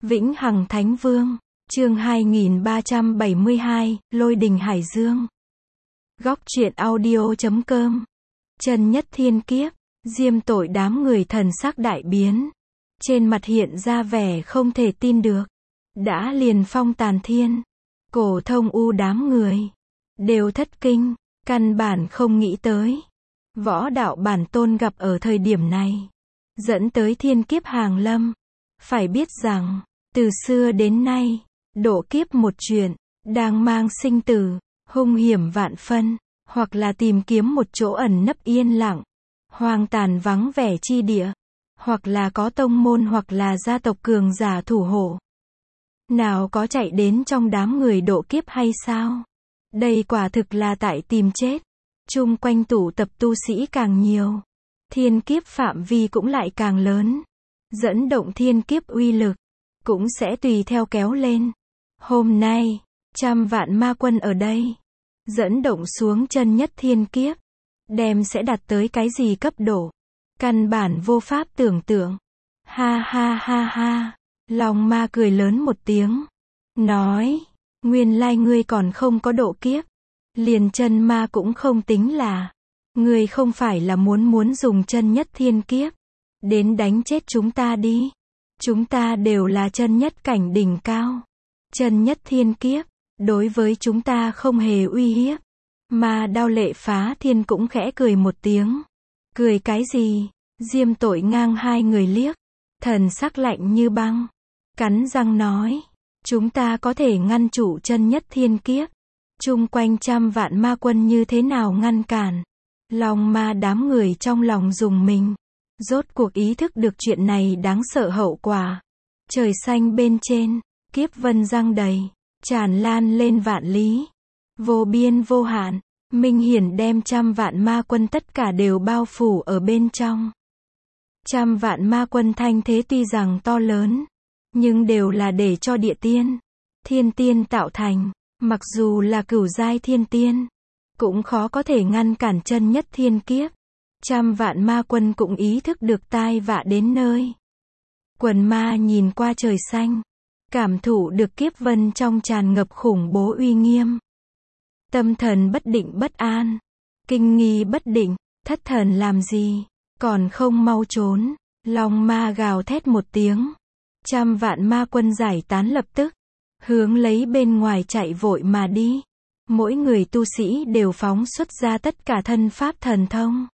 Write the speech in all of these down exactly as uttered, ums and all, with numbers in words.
Vĩnh Hằng Thánh Vương, chương hai nghìn ba trăm bảy mươi hai, Lôi Đình Hải Dương. Góc truyện audio chấm com. Chân nhất thiên kiếp, diêm tội đám người thần sắc đại biến. Trên mặt hiện ra vẻ không thể tin được. Đã liền phong tàn thiên. Cổ thông u đám người. Đều thất kinh, căn bản không nghĩ tới. Võ đạo bản tôn gặp ở thời điểm này. Dẫn tới thiên kiếp hàng lâm. Phải biết rằng, từ xưa đến nay, độ kiếp một chuyện, đang mang sinh tử, hung hiểm vạn phân, hoặc là tìm kiếm một chỗ ẩn nấp yên lặng, hoang tàn vắng vẻ chi địa, hoặc là có tông môn hoặc là gia tộc cường giả thủ hộ. Nào có chạy đến trong đám người độ kiếp hay sao? Đây quả thực là tại tìm chết. Chung quanh tụ tập tu sĩ càng nhiều, thiên kiếp phạm vi cũng lại càng lớn. Dẫn động thiên kiếp uy lực, cũng sẽ tùy theo kéo lên. Hôm nay, trăm vạn ma quân ở đây, dẫn động xuống chân nhất thiên kiếp, đem sẽ đạt tới cái gì cấp độ? Căn bản vô pháp tưởng tượng. Ha ha ha ha, Long Ma cười lớn một tiếng, nói, nguyên lai ngươi còn không có độ kiếp, liền chân ma cũng không tính là, ngươi không phải là muốn muốn dùng chân nhất thiên kiếp, đến đánh chết chúng ta đi. Chúng ta đều là chân nhất cảnh đỉnh cao. Chân nhất thiên kiếp, đối với chúng ta không hề uy hiếp. Mà Đao Lệ Phá Thiên cũng khẽ cười một tiếng. Cười cái gì? Diêm tội ngang hai người liếc. Thần sắc lạnh như băng. Cắn răng nói. Chúng ta có thể ngăn chủ chân nhất thiên kiếp. Chung quanh trăm vạn ma quân như thế nào ngăn cản? Long Ma đám người trong lòng rùng mình. Rốt cuộc ý thức được chuyện này đáng sợ hậu quả. Trời xanh bên trên, kiếp vân giăng đầy, tràn lan lên vạn lý. Vô biên vô hạn, minh hiển đem trăm vạn ma quân tất cả đều bao phủ ở bên trong. Trăm vạn ma quân thanh thế tuy rằng to lớn, nhưng đều là để cho địa tiên, thiên tiên tạo thành. Mặc dù là cửu giai thiên tiên, cũng khó có thể ngăn cản chân nhất thiên kiếp. Trăm vạn ma quân cũng ý thức được tai vạ đến nơi. Quần ma nhìn qua trời xanh, cảm thụ được kiếp vân trong tràn ngập khủng bố uy nghiêm. Tâm thần bất định bất an, kinh nghi bất định, thất thần làm gì, còn không mau trốn. Long Ma gào thét một tiếng. Trăm vạn ma quân giải tán lập tức, hướng lấy bên ngoài chạy vội mà đi. Mỗi người tu sĩ đều phóng xuất ra tất cả thân pháp thần thông.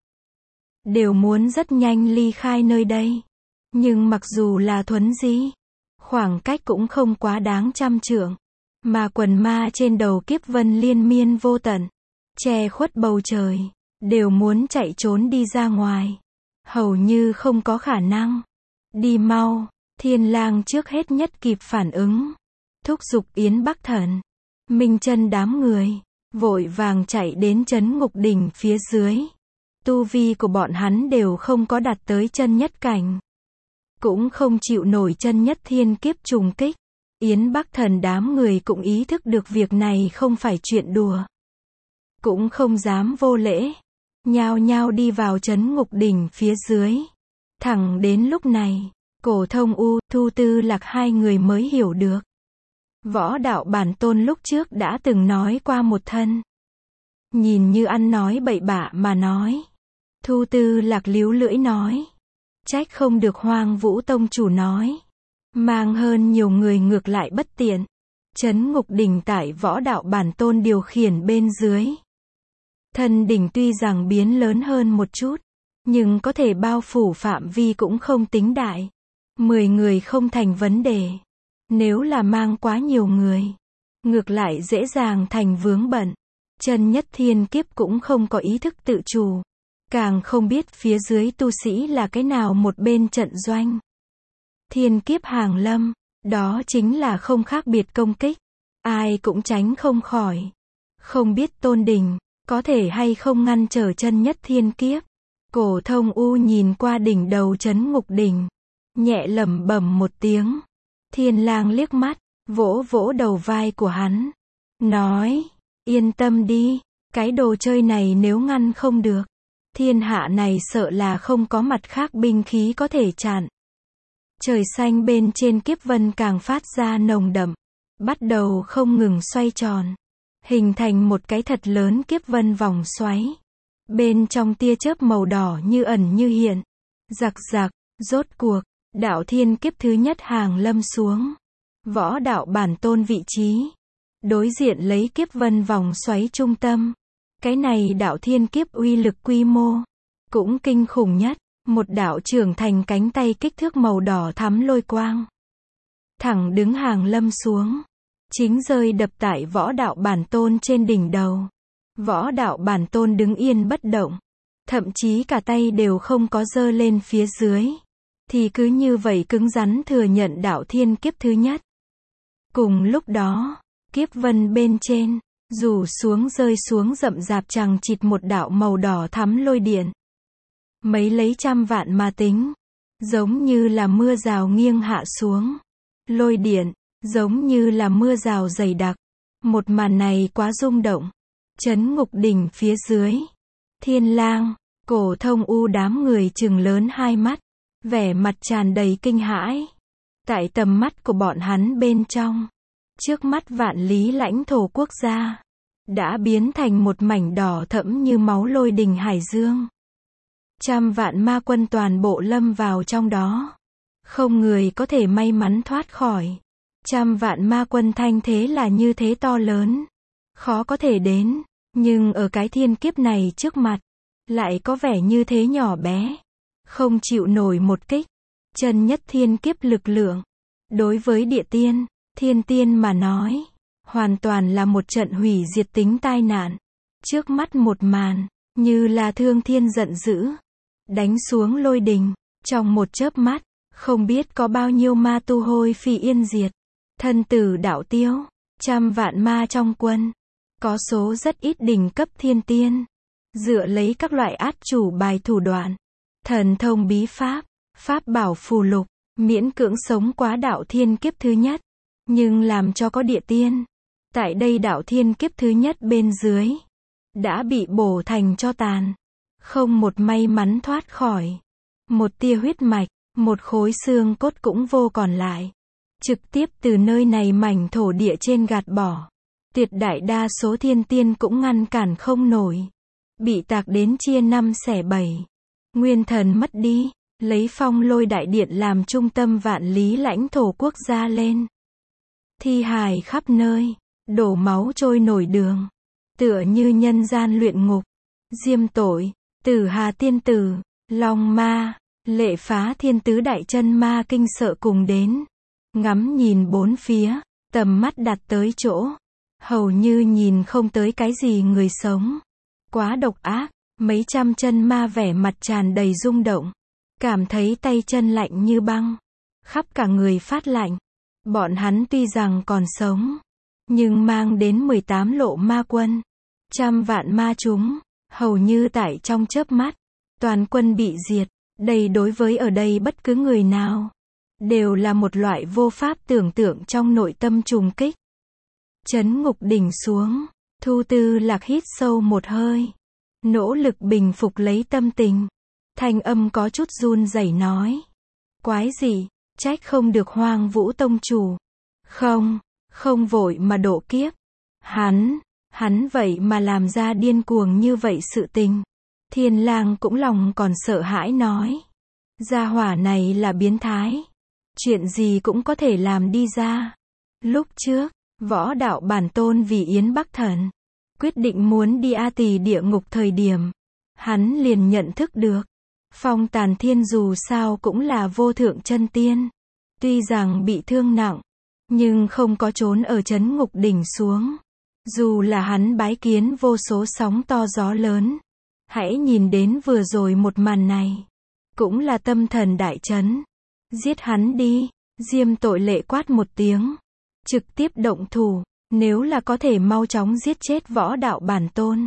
Đều muốn rất nhanh ly khai nơi đây. Nhưng mặc dù là thuấn di, khoảng cách cũng không quá đáng trăm trượng. Mà quần ma trên đầu kiếp vân liên miên vô tận, che khuất bầu trời, đều muốn chạy trốn đi ra ngoài. Hầu như không có khả năng. Đi mau, Thiên Lang trước hết nhất kịp phản ứng. Thúc giục Yến Bắc Thần, Minh Chân đám người, vội vàng chạy đến trấn ngục đỉnh phía dưới. Tu vi của bọn hắn đều không có đạt tới chân nhất cảnh. Cũng không chịu nổi chân nhất thiên kiếp trùng kích. Yến Bắc Thần đám người cũng ý thức được việc này không phải chuyện đùa. Cũng không dám vô lễ. Nhao nhao đi vào trấn ngục đỉnh phía dưới. Thẳng đến lúc này, Cổ Thông U, Thu Tư Lạc hai người mới hiểu được. Võ đạo bản tôn lúc trước đã từng nói qua một thân. Nhìn như ăn nói bậy bạ mà nói. Thu Tư Lạc líu lưỡi nói. Trách không được Hoang Vũ Tông chủ nói. Mang hơn nhiều người ngược lại bất tiện. Trấn ngục đỉnh tại võ đạo bản tôn điều khiển bên dưới. Thân đỉnh tuy rằng biến lớn hơn một chút, nhưng có thể bao phủ phạm vi cũng không tính đại. Mười người không thành vấn đề. Nếu là mang quá nhiều người, ngược lại dễ dàng thành vướng bận. Chân nhất thiên kiếp cũng không có ý thức tự chủ. Càng không biết phía dưới tu sĩ là cái nào một bên trận doanh. Thiên kiếp hàng lâm, đó chính là không khác biệt công kích. Ai cũng tránh không khỏi. Không biết Tôn Đình, có thể hay không ngăn trở chân nhất thiên kiếp. Cổ Thông U nhìn qua đỉnh đầu trấn ngục đỉnh. Nhẹ lẩm bẩm một tiếng. Thiên Lang liếc mắt, vỗ vỗ đầu vai của hắn. Nói, yên tâm đi, cái đồ chơi này nếu ngăn không được. Thiên hạ này sợ là không có mặt khác binh khí có thể chặn. Trời xanh bên trên kiếp vân càng phát ra nồng đậm, bắt đầu không ngừng xoay tròn, hình thành một cái thật lớn kiếp vân vòng xoáy. Bên trong tia chớp màu đỏ như ẩn như hiện. Rạc rạc, rốt cuộc, đạo thiên kiếp thứ nhất hàng lâm xuống. Võ đạo bản tôn vị trí. Đối diện lấy kiếp vân vòng xoáy trung tâm. Cái này đạo thiên kiếp uy lực quy mô. Cũng kinh khủng nhất. Một đạo trưởng thành cánh tay kích thước màu đỏ thắm lôi quang. Thẳng đứng hàng lâm xuống. Chính rơi đập tại võ đạo bản tôn trên đỉnh đầu. Võ đạo bản tôn đứng yên bất động. Thậm chí cả tay đều không có giơ lên phía dưới. Thì cứ như vậy cứng rắn thừa nhận đạo thiên kiếp thứ nhất. Cùng lúc đó, kiếp vân bên trên, rủ xuống rơi xuống rậm rạp chằng chịt một đạo màu đỏ thắm lôi điện. Mấy lấy trăm vạn mà tính. Giống như là mưa rào nghiêng hạ xuống. Lôi điện, giống như là mưa rào dày đặc. Một màn này quá rung động. Chấn ngục đỉnh phía dưới. Thiên lang, Cổ Thông U đám người trừng lớn hai mắt. Vẻ mặt tràn đầy kinh hãi. Tại tầm mắt của bọn hắn bên trong. Trước mắt vạn lý lãnh thổ quốc gia. Đã biến thành một mảnh đỏ thẫm như máu lôi đình hải dương. Trăm vạn ma quân toàn bộ lâm vào trong đó. Không người có thể may mắn thoát khỏi. Trăm vạn ma quân thanh thế là như thế to lớn. Khó có thể đến. Nhưng ở cái thiên kiếp này trước mặt. Lại có vẻ như thế nhỏ bé. Không chịu nổi một kích. Chân nhất thiên kiếp lực lượng. Đối với địa tiên, thiên tiên mà nói. Hoàn toàn là một trận hủy diệt tính tai nạn. Trước mắt một màn. Như là thương thiên giận dữ. Đánh xuống lôi đình. Trong một chớp mắt. Không biết có bao nhiêu ma tu hôi phi yên diệt. Thân tử đạo tiêu. Trăm vạn ma trong quân. Có số rất ít đỉnh cấp thiên tiên. Dựa lấy các loại át chủ bài thủ đoạn. Thần thông bí pháp. Pháp bảo phù lục. Miễn cưỡng sống quá đạo thiên kiếp thứ nhất. Nhưng làm cho có địa tiên. Tại đây đạo thiên kiếp thứ nhất bên dưới. Đã bị bổ thành cho tàn. Không một may mắn thoát khỏi. Một tia huyết mạch. Một khối xương cốt cũng vô còn lại. Trực tiếp từ nơi này mảnh thổ địa trên gạt bỏ. Tuyệt đại đa số thiên tiên cũng ngăn cản không nổi. Bị tạc đến chia năm xẻ bảy. Nguyên thần mất đi. Lấy phong lôi đại điện làm trung tâm vạn lý lãnh thổ quốc gia lên. Thi hài khắp nơi. Đổ máu trôi nổi đường. Tựa như nhân gian luyện ngục. Diêm tội. Tử Hà tiên tử. Long ma. Lệ phá thiên tứ đại chân ma kinh sợ cùng đến. Ngắm nhìn bốn phía. Tầm mắt đặt tới chỗ. Hầu như nhìn không tới cái gì người sống. Quá độc ác. Mấy trăm chân ma vẻ mặt tràn đầy rung động. Cảm thấy tay chân lạnh như băng. Khắp cả người phát lạnh. Bọn hắn tuy rằng còn sống. Nhưng mang đến mười tám lộ ma quân. Trăm vạn ma chúng. Hầu như tại trong chớp mắt. Toàn quân bị diệt. Đây đối với ở đây bất cứ người nào. Đều là một loại vô pháp tưởng tượng trong nội tâm trùng kích. Chấn ngục đỉnh xuống. Thu Tư Lạc hít sâu một hơi. Nỗ lực bình phục lấy tâm tình. Thanh âm có chút run rẩy nói. Quái gì, trách không được Hoang Vũ tông chủ. Không, không vội mà độ kiếp. Hắn, hắn vậy mà làm ra điên cuồng như vậy sự tình. Thiên lang cũng lòng còn sợ hãi nói. Gia hỏa này là biến thái. Chuyện gì cũng có thể làm đi ra. Lúc trước, võ đạo bản tôn vì Yến Bắc Thần. Quyết định muốn đi A Tỳ địa ngục thời điểm. Hắn liền nhận thức được. Phong Tàn Thiên dù sao cũng là vô thượng chân tiên. Tuy rằng bị thương nặng. Nhưng không có trốn ở chấn ngục đỉnh xuống. Dù là hắn bái kiến vô số sóng to gió lớn. Hãy nhìn đến vừa rồi một màn này. Cũng là tâm thần đại chấn. Giết hắn đi. Diêm Tội lệ quát một tiếng. Trực tiếp động thủ. Nếu là có thể mau chóng giết chết võ đạo bản tôn.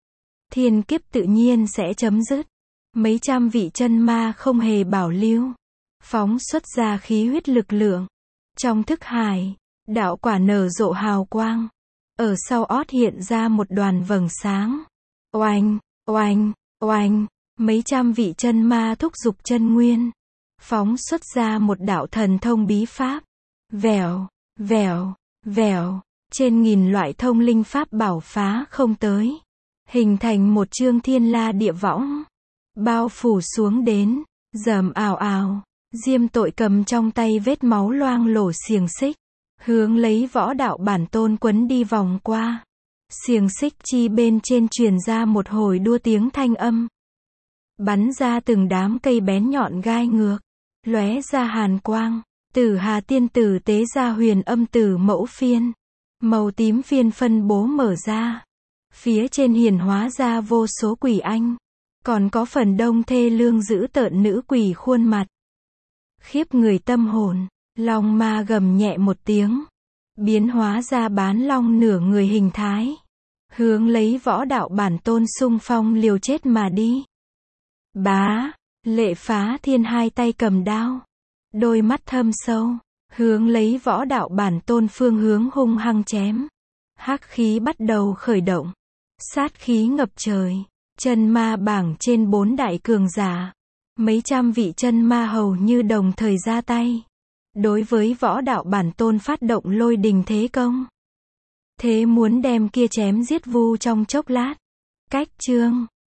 Thiên kiếp tự nhiên sẽ chấm dứt. Mấy trăm vị chân ma không hề bảo lưu. Phóng xuất ra khí huyết lực lượng. Trong thức hải. Đạo quả nở rộ hào quang. Ở sau ót hiện ra một đoàn vầng sáng. Oanh, oanh, oanh. Mấy trăm vị chân ma thúc giục chân nguyên. phóng xuất ra một đạo thần thông bí pháp. Vèo, vèo, vèo, trên nghìn loại thông linh pháp bảo phá không tới, hình thành một chương thiên la địa võng, bao phủ xuống đến, rầm ào ào, Diêm Tội cầm trong tay vết máu loang lổ xiềng xích, hướng lấy võ đạo bản tôn quấn đi vòng qua. Xiềng xích chi bên trên truyền ra một hồi đua tiếng thanh âm, bắn ra từng đám cây bén nhọn gai ngược, lóe ra hàn quang. Tử Hà tiên tử tế ra huyền âm tử mẫu phiên, màu tím phiên phân bố mở ra, phía trên hiển hóa ra vô số quỷ anh, còn có phần đông thê lương dữ tợn nữ quỷ khuôn mặt, khiếp người tâm hồn. Long ma gầm nhẹ một tiếng, biến hóa ra bán long nửa người hình thái, hướng lấy võ đạo bản tôn xung phong liều chết mà đi. Bá, Lệ Phá Thiên hai tay cầm đao, đôi mắt thâm sâu, hướng lấy võ đạo bản tôn phương hướng hung hăng chém. Hắc khí bắt đầu khởi động, sát khí ngập trời, chân ma bảng trên bốn đại cường giả, mấy trăm vị chân ma hầu như đồng thời ra tay, đối với võ đạo bản tôn phát động lôi đình thế công. Thế muốn đem kia chém giết vu trong chốc lát. Cách chương